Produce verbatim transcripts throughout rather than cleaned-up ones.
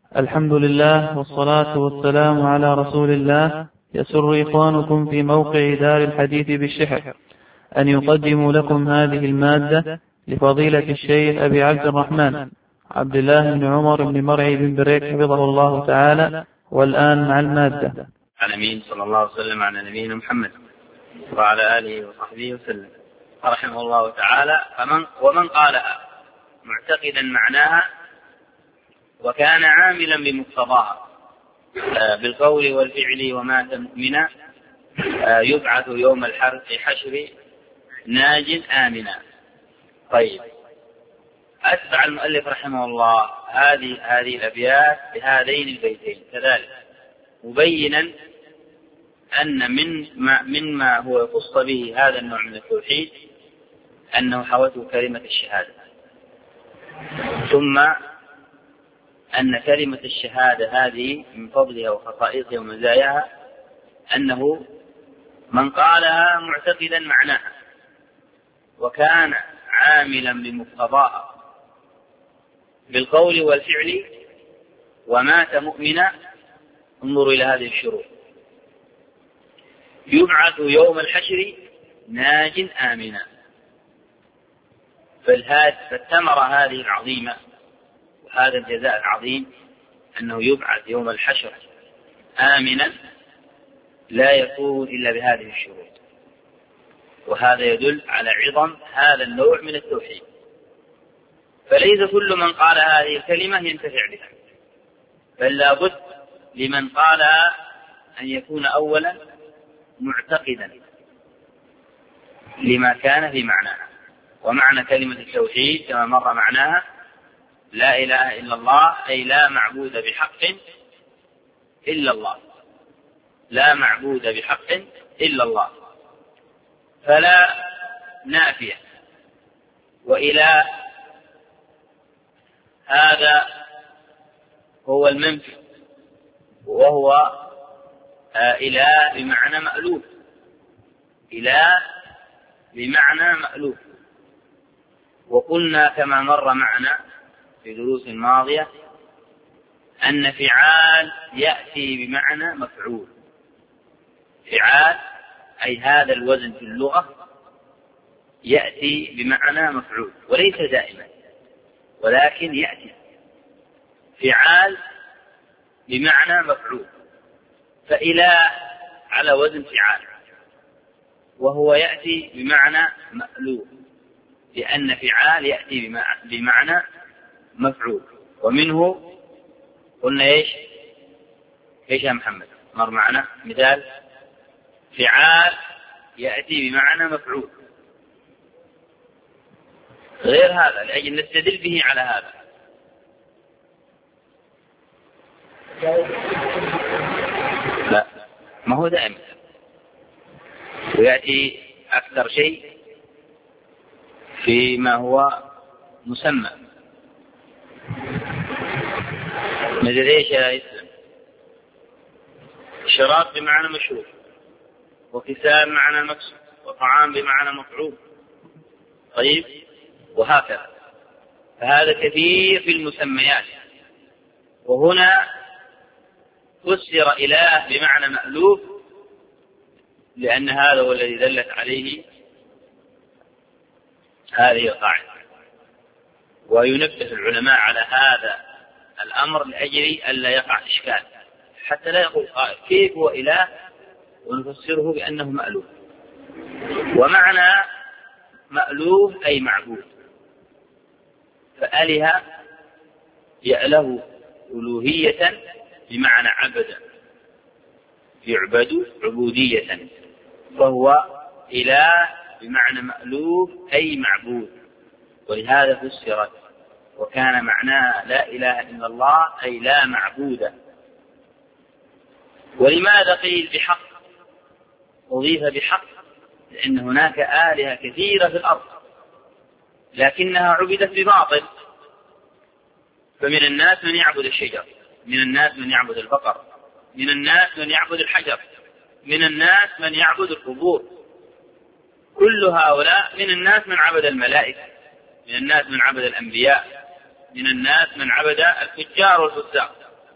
الحمد لله والصلاة والسلام على رسول الله. يسر إخوانكم في موقع دار الحديث بالشحر أن يقدموا لكم هذه المادة لفضيلة الشيخ أبي عبد الرحمن عبد الله بن عمر بن مرعي بن بريك حفظه الله تعالى. والآن مع المادة. العالمين، صلى الله وسلم على نبينا محمد وعلى آله وصحبه وسلم. رحمه الله تعالى: فمن ومن قالها معتقدا معناها وكان عاملا بمقتضاها بالقول والفعل ومات مؤمنا يبعث يوم الحشر ناج آمنا. طيب، أتبع المؤلف رحمه الله هذه هذه الأبيات بهذين البيتين كذلك، مبينا أن من ما مما هو يخص به هذا النوع من التوحيد أنه حوته كلمة الشهادة، ثم أن كلمة الشهادة هذه من فضلها وخصائصها ومزاياها أنه من قالها معتقدا معناها وكان عاملا بمقتضاها بالقول والفعل ومات مؤمنا. انظروا إلى هذه الشروط: يبعث يوم الحشر ناج آمنا. فالثمرة هذه العظيمة وهذا الجزاء العظيم أنه يبعث يوم الحشر آمنا لا يكون إلا بهذه الشروط، وهذا يدل على عظم هذا النوع من التوحيد. فليس كل من قال هذه الكلمة ينتفع بها، بل لا بد لمن قالها أن يكون أولا معتقدا لما كان في معناها. ومعنى كلمة التوحيد كما مر معناها لا إله إلا الله، أي لا معبود بحق إلا الله، لا معبود بحق إلا الله، فلا نافية. وإله هذا هو المنفي، وهو إله بمعنى مألوف، إله بمعنى مألوف. وقلنا كما مر معنا في دروس ماضية أن فعال يأتي بمعنى مفعول. فعال أي هذا الوزن في اللغة يأتي بمعنى مفعول، وليس دائما ولكن يأتي فعال بمعنى مفعول. فإله على وزن فعال، وهو يأتي بمعنى مألوف، لأن فعال يأتي بمعنى مفعول. ومنه قلنا إيش إيش يا محمد؟ مر معنا مثال: فعال يأتي بمعنى مفعول. غير هذا لأجل نستدل به على هذا. لا، ما هو دائما، ويأتي أكثر شيء فيما هو مسمى. مثل إيش يا إسلام؟ شراب بمعنى مشروب، وكساء بمعنى مكسور، وطعام بمعنى مطعوم. طيب، وهكذا. فهذا كثير في المسميات. وهنا فسر إله بمعنى مألوف لأن هذا هو الذي دلت عليه هذه القاعدة. وينبه العلماء على هذا الأمر لأجل ألا يقع إشكال، حتى لا يقول قائل كيف هو إله ونفسره بأنه مألوف. ومعنى مألوف أي معبود، فأله يأله ألوهية بمعنى عبد، يعبد عبودية، فهو إله بمعنى مألوف أي معبود. ولهذا فسرت وكان معناه لا إله إلا الله أي لا معبود. ولماذا قيل بحق؟ أضيف بحق لأن هناك آلهة كثيرة في الأرض لكنها عبدت بباطل. فمن الناس من يعبد الشجر، من الناس من يعبد البقر، من الناس من يعبد الحجر، من الناس من يعبد القبور. كل هؤلاء من الناس من عبد الملائكة، من الناس من عبد الأنبياء، من الناس من عبد الفجار والفساق.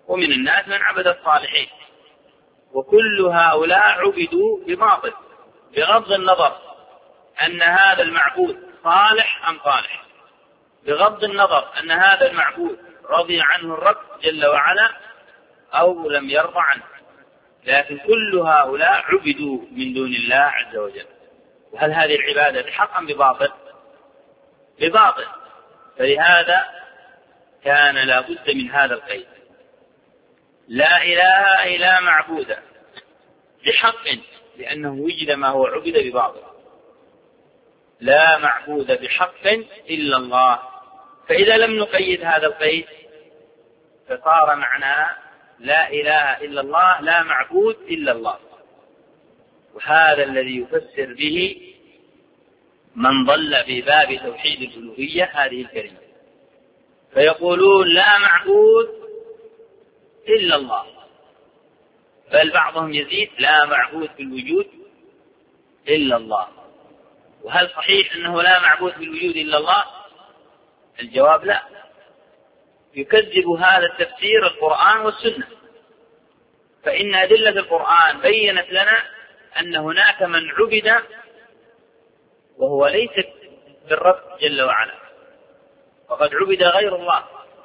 ومن الناس من عبد الصالحين، وكل هؤلاء عبدوا بباطل، بغض النظر أن هذا المعبود صالح أم طالح، بغض النظر أن هذا المعبود رضي عنه الرب جل وعلا أو لم يرضى عنه، لكن كل هؤلاء عبدوا من دون الله عز وجل. وهل هذه العبادة بحق أم بباطل؟ بباطل. فلهذا كان لا بد من هذا القيد: لا إله إلا معبود بحق، لأنه وجد ما هو عبد بباطل. لا معبود بحق إلا الله. فإذا لم نقيد هذا القيد فصار معناه لا إله إلا الله، لا معبود إلا الله. وهذا الذي يفسر به من ضل في باب توحيد الألوهية هذه الكلمة، فيقولون لا معبود إلا الله، بل بعضهم يزيد لا معبود بالوجود إلا الله. وهل صحيح أنه لا معبود بالوجود إلا الله؟ الجواب لا. يكذب هذا التفسير القرآن والسنة، فإن أدلة القرآن بيّنت لنا أن هناك من عبد وهو ليس بالرب جل وعلا، وقد عبد غير الله.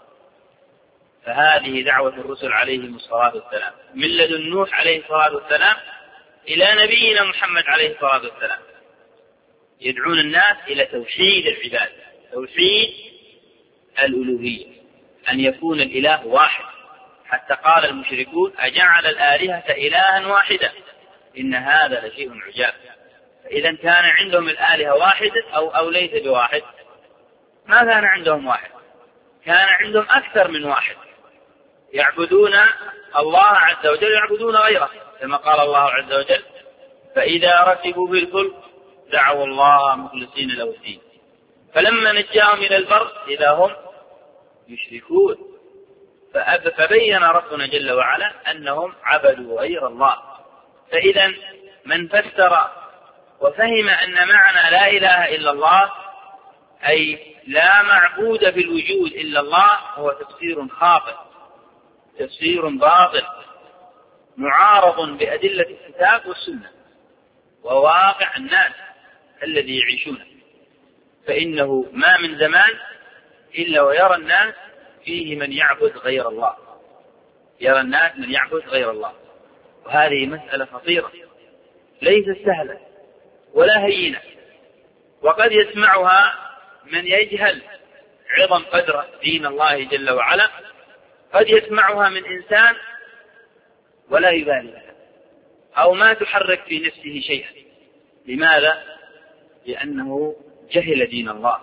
فهذه دعوة الرسل عليهم الصلاة والسلام، من لدن نوح عليه الصلاة والسلام إلى نبينا محمد عليه الصلاة والسلام، يدعون الناس إلى توحيد العباد، توحيد الألوهية، أن يكون الإله واحد. حتى قال المشركون: أجعل الآلهة إلها واحدا إن هذا لشيء عجاب. فإذا كان عندهم الآلهة واحد أو, أو ليس بواحد؟ ما كان عندهم واحد، كان عندهم أكثر من واحد، يعبدون الله عز وجل يعبدون غيره، كما قال الله عز وجل: فإذا ركبوا في الفلك دعوا الله مخلصين له الدين فلما نجاهم إلى البر إذا هم يشركون. فبين ربنا جل وعلا أنهم عبدوا غير الله. فإذا من فسر وفهم أن معنى لا إله إلا الله أي لا معبود في الوجود إلا الله هو تفسير خاطئ، تفسير باطل، معارض بأدلة الكتاب والسنة وواقع الناس الذي يعيشونه. فإنه ما من زمان إلا ويرى الناس فيه من يعبد غير الله، يرى الناس من يعبد غير الله. وهذه مسألة خطيرة ليست سهلة ولا هينة، وقد يسمعها من يجهل عظم قدر دين الله جل وعلا، قد يسمعها من إنسان ولا يبالي لها أو ما تحرك في نفسه شيئا. لماذا؟ لأنه جهل دين الله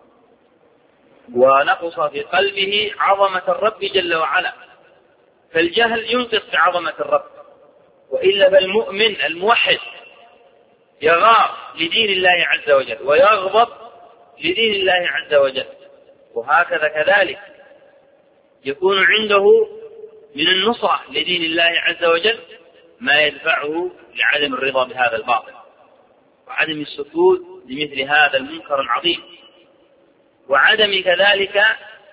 ونقص في قلبه عظمة الرب جل وعلا. فالجهل ينقص في عظمة الرب، وإلا فالمؤمن الموحد يغار لدين الله عز وجل ويغضب لدين الله عز وجل. وهكذا كذلك يكون عنده من النصرة لدين الله عز وجل ما يدفعه لعدم الرضا بهذا الباطل وعدم السكوت لمثل هذا المنكر العظيم، وعدم كذلك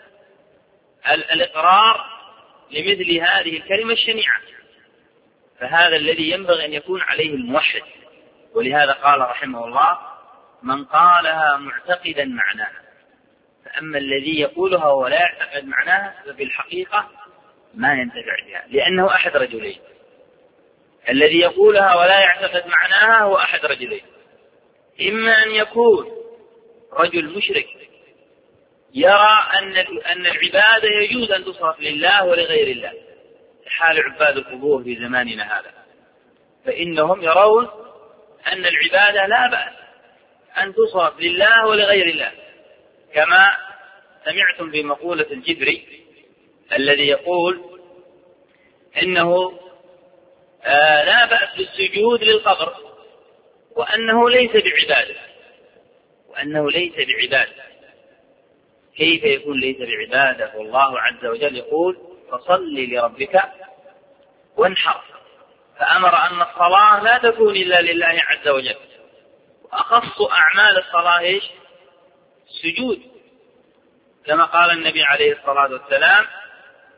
الإقرار لمثل هذه الكلمة الشنيعة. فهذا الذي ينبغي أن يكون عليه الموحد. ولهذا قال رحمه الله: من قالها معتقدا معناها. فأما الذي يقولها ولا يعتقد معناها ففي الحقيقة ما ينتفع بها، لأنه أحد رجلين. الذي يقولها ولا يعتقد معناها هو أحد رجلين: إما أن يكون رجل مشرك يرى أن أن العبادة يجوز أن تصرف لله ولغير الله، حال عباد القبور في زماننا هذا، فإنهم يرون أن العبادة لا بأس أن تصرف لله ولغير الله، كما سمعتم بمقولة الجبري الذي يقول إنه آه لا بأس بالسجود للقبر وأنه ليس بعبادة، وأنه ليس بعبادة. كيف يكون ليس بعبادة والله عز وجل يقول: فصل لربك وانحر؟ فأمر أن الصلاة لا تكون إلا لله عز وجل، وأخص أعمال الصلاة إيش؟ السجود، كما قال النبي عليه الصلاة والسلام: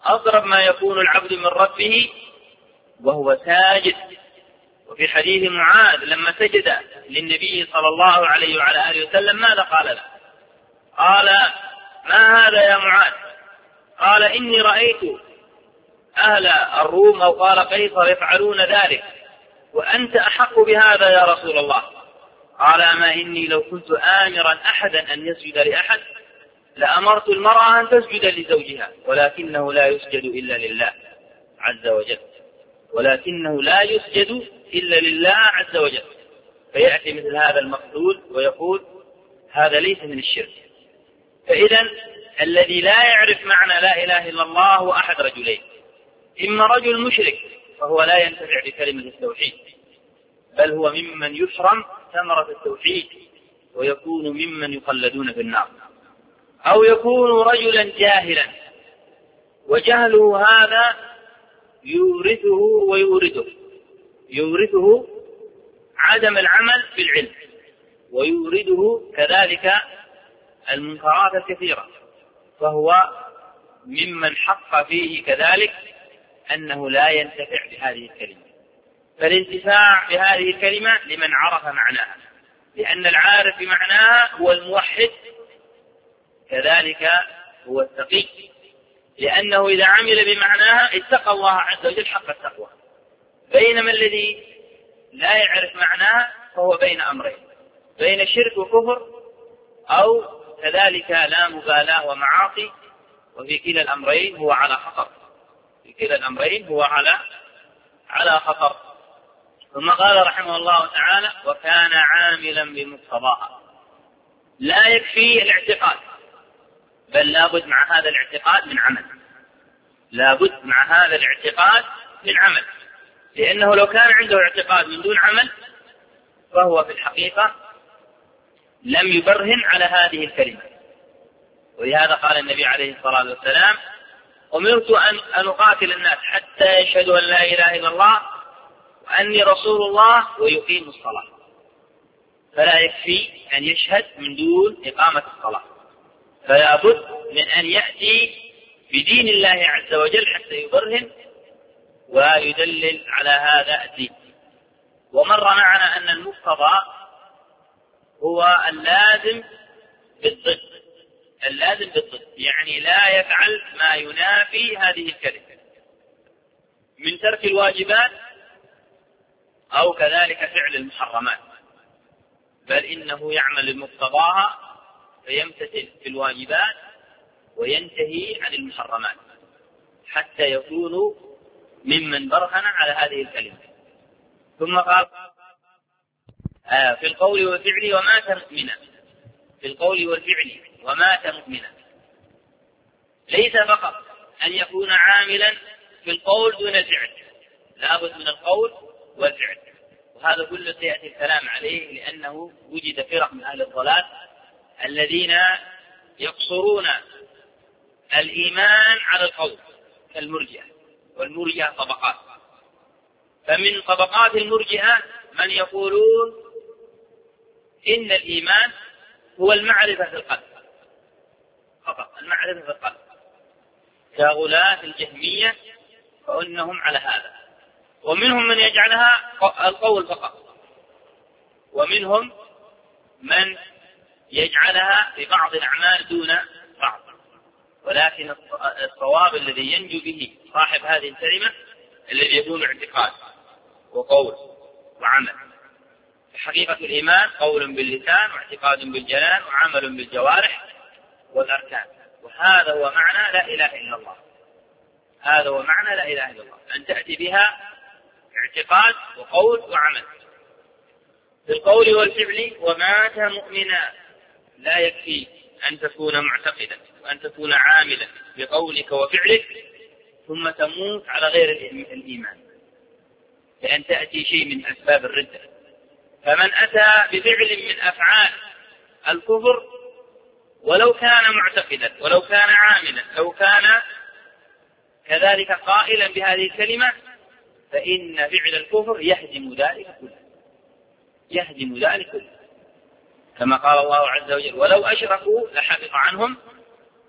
أقرب ما يكون العبد من ربه وهو ساجد. وفي حديث معاذ لما سجد للنبي صلى الله عليه وعلى آله وسلم ماذا قال له؟ قال: ما هذا يا معاذ؟ قال: إني رأيت أهل الروم أو قال قيصر يفعلون ذلك وأنت أحق بهذا يا رسول الله. قال: أما إني لو كنت آمرا أحدا أن يسجد لأحد لأمرت المرأة أن تسجد لزوجها، ولكنه لا يسجد إلا لله عز وجل، ولكنه لا يسجد إلا لله عز وجل. فيأتي مثل هذا المقتول ويقول هذا ليس من الشرك. فإذا الذي لا يعرف معنى لا إله إلا الله هو أحد رجلين: إما رجل مشرك فهو لا ينتفع بكلمة التوحيد، بل هو ممن يحرم ثمرة التوحيد ويكون ممن يخلدون في النار، أو يكون رجلا جاهلا وجهله هذا يورثه ويورثه يورثه عدم العمل بالعلم، ويورثه كذلك المنكرات الكثيرة، فهو ممن حق فيه كذلك أنه لا ينتفع بهذه الكلمة. فالانتفاع بهذه الكلمة لمن عرف معناها، لأن العارف بمعناها هو الموحد، كذلك هو التقي، لأنه إذا عمل بمعناها اتقى الله عز وجل حق التقوى. بينما الذي لا يعرف معناها فهو بين أمرين: بين شرك وكفر، أو كذلك لا مبالاة ومعاصي، وفي كلا الأمرين هو على خطر في كلا الأمرين هو على على خطر. ثم قال رحمه الله تعالى: وكان عاملا بمقتضاها. لا يكفي الاعتقاد، بل لابد مع هذا الاعتقاد من عمل لابد مع هذا الاعتقاد من عمل لأنه لو كان عنده اعتقاد من دون عمل فهو في الحقيقة لم يبرهن على هذه الكلمة. ولهذا قال النبي عليه الصلاة والسلام: أمرت أن أقاتل الناس حتى يشهدوا أن لا إله إلا الله وأني رسول الله ويقيموا الصلاة. فلا يكفي أن يشهد من دون إقامة الصلاة، فلا بد من أن يأتي بدين الله عز وجل حتى يبرهن ويدلل على هذا الدين. ومر معنا أن المقتضى هو اللازم بالضد اللازم بالضد يعني لا يفعل ما ينافي هذه الكلمة من ترك الواجبات أو كذلك فعل المحرمات، بل إنه يعمل بمقتضاها فيمتثل في الواجبات وينتهي عن المحرمات حتى يكون ممن برهن على هذه الكلمة. ثم قال: آه في القول والفعل ومات مؤمنا في القول والفعل ومات مؤمنا. ليس فقط أن يكون عاملا في القول دون الفعل، لابد من القول والفعل، وهذا كله سيأتي الكلام عليه، لأنه وجد فرق من أهل الضلال الذين يقصرون الإيمان على القول كالمرجئة، والمرجئة طبقات. فمن طبقات المرجئة من يقولون إن الإيمان هو المعرفة في القلب فقط، المعرفة في القلب، كغلاة الجهمية فإنهم على هذا. ومنهم من يجعلها القول فقط، ومنهم من يجعلها في بعض الأعمال دون بعض. ولكن الصواب الذي ينجو به صاحب هذه الكلمة الذي يكون اعتقاد وقول وعمل. حقيقة الإيمان قول باللسان واعتقاد بالجنان وعمل بالجوارح والأركان، وهذا هو معنى لا إله إلا الله. هذا هو معنى لا إله إلا الله، أن تأتي بها اعتقاد وقول وعمل. في القول والفعل ومات مؤمنا. لا يكفي أن تكون معتقدا وأن تكون عاملا بقولك وفعلك ثم تموت على غير الإيمان، لأن تأتي شيء من أسباب الردة. فمن أتى بفعل من أفعال الكفر ولو كان معتقدا ولو كان عاملا لو كان كذلك قائلا بهذه الكلمة فإن فعل الكفر يهدم ذلك كله يهدم ذلك كله كما قال الله عز وجل: ولو أشركوا لحبط عنهم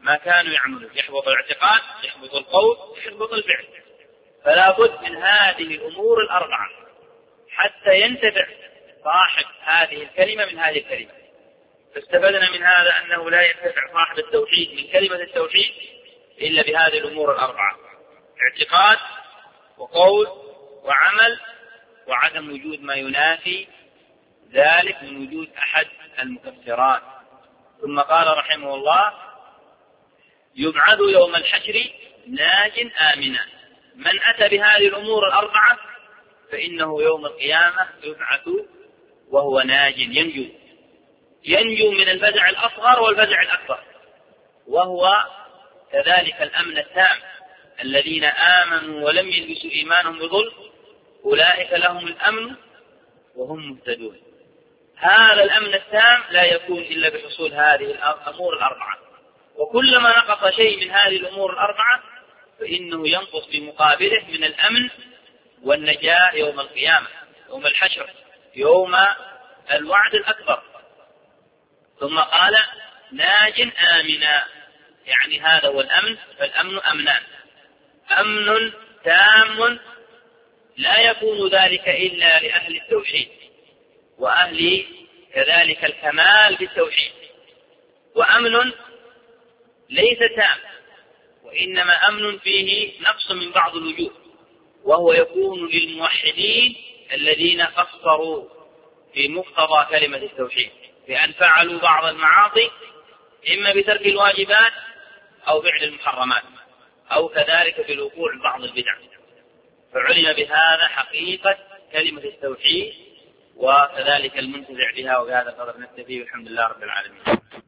ما كانوا يعملون، يحبط الاعتقاد، يحبط القول، يحبط الفعل. فلا بد من هذه الأمور الأربعة حتى ينتفع صاحب هذه الكلمة من هذه الكلمة. فاستفدنا من هذا أنه لا ينتفع صاحب التوحيد من كلمة التوحيد إلا بهذه الأمور الأربعة: اعتقاد وقول وعمل وعدم وجود ما ينافي ذلك من وجود أحد المكفرات. ثم قال رحمه الله: يبعث يوم الحشر ناج آمنا. من أتى بهذه الأمور الأربعة فإنه يوم القيامة يبعث وهو ناج، ينجو ينجو من الفزع الأصغر والفزع الأكبر، وهو كذلك الأمن التام. الذين آمنوا ولم يلبسوا إيمانهم بظلم أولئك لهم الأمن وهم مهتدون. هذا الأمن التام لا يكون إلا بحصول هذه الأمور الأربعة، وكلما نقص شيء من هذه الأمور الأربعة فإنه ينقص بمقابله من الأمن والنجاة يوم القيامة، يوم الحشر، يوم الوعد الأكبر. ثم قال: ناج آمنا، يعني هذا هو الأمن. فالأمن أمنان: أمن تام لا يكون ذلك إلا لأهل التوحيد وأهل كذلك الكمال بالتوحيد، وأمن ليس تام وإنما أمن فيه نقص من بعض الوجوه، وهو يكون للموحدين الذين قصروا في مقتضى كلمة التوحيد بأن فعلوا بعض المعاصي إما بترك الواجبات أو فعل المحرمات أو كذلك بالوقوع بعض البدع. فعلم بهذا حقيقة كلمة التوحيد وكذلك المنتزع بها. وبهذا القدر نكتفي، والحمد لله رب العالمين.